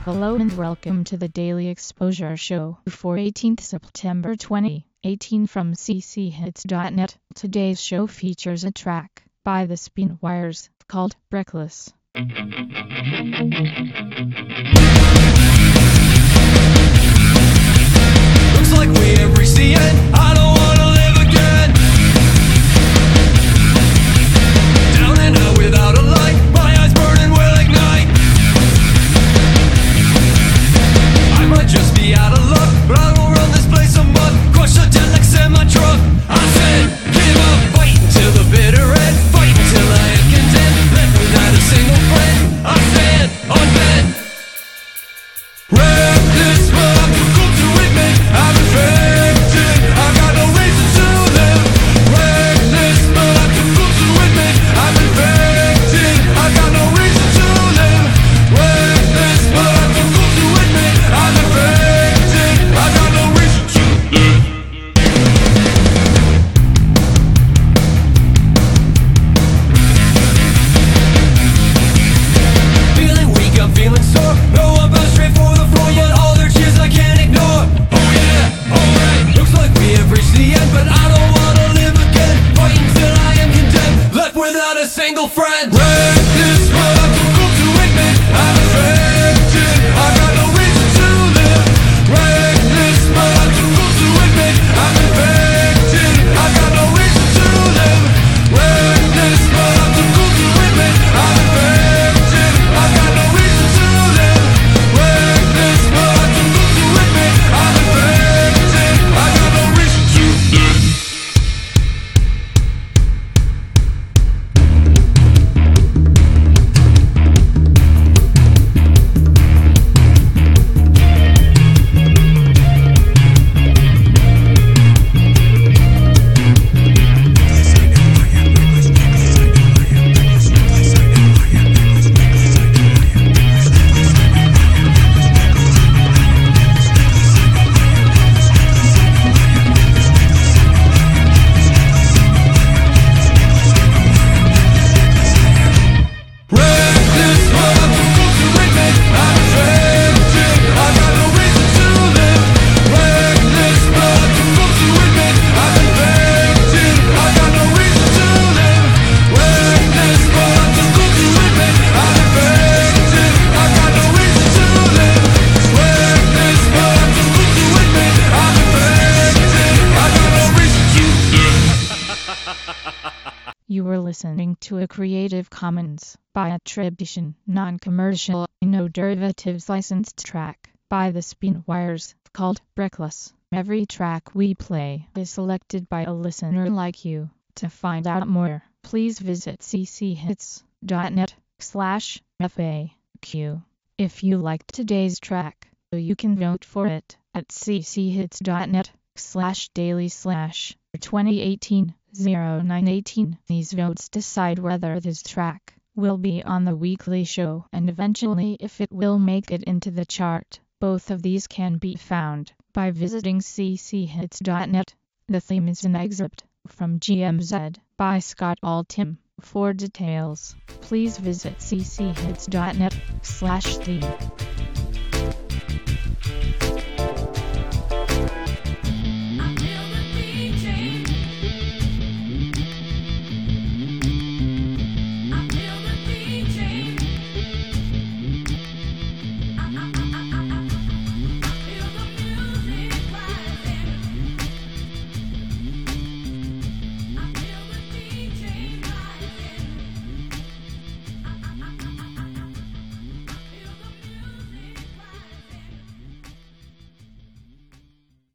Hello and welcome to the Daily Exposure Show for 18th September 2018 from cchits.net. Today's show features a track by the Spinwires called Reckless. Looks like we have reached the end. I don't wanna live again. Down and out without a light. My eyes burning will ignite. I might just be out of luck, but I will run this place a month. Crush the dead like semi-truck. I said, give up, fight until the bitter end. Fight until I am condemned. Left without a single friend. I stand unbent. Reckless, but I'm too cool to admit I'm infected. I got no reason to live. Reckless, but I'm too cool to admit I'm infected. I got no reason to live. Reckless, but I'm too cool to admit I'm infected. I got no reason to live. Feeling weak, I'm feeling sore. No one bound straight for the floor, yet all their cheers I can't ignore. Oh yeah, alright. Looks like we have reached the end, but I don't wanna live again. Fighting till I am condemned, left without a single friend. Reckless, but I'm too cool to admit I'm infected. I got no reason to live. Reckless, but I'm too cool to admit I'm infected. I got no reason to live. Reckless, but I'm too cool to admit I'm infected. I got no reason to live. Reckless, but I'm too cool to admit I'm infected. I got no reason to live. Reckless, but I'm too cool to admit I'm infected. I got no reason to live. Reckless, but I'm too cool to admit I'm infected. I got no reason to live. Reckless, but I'm too cool to admit I'm infected. I got no reason to live. Reckless, but I'm too cool to admit I'm infected. I got no reason to live. You were listening to a Creative Commons by attribution, non-commercial, no derivatives licensed track by the Spinwires called Reckless. Every track we play is selected by a listener like you. To find out more, please visit cchits.net/FAQ. If you liked today's track, you can vote for it at cchits.net/daily/2018-0918. These votes decide whether this track will be on the weekly show and eventually if it will make it into the chart. Both of these can be found by visiting cchits.net. The theme is an excerpt from GMZ by Scott Altham. For details, please visit cchits.net/theme.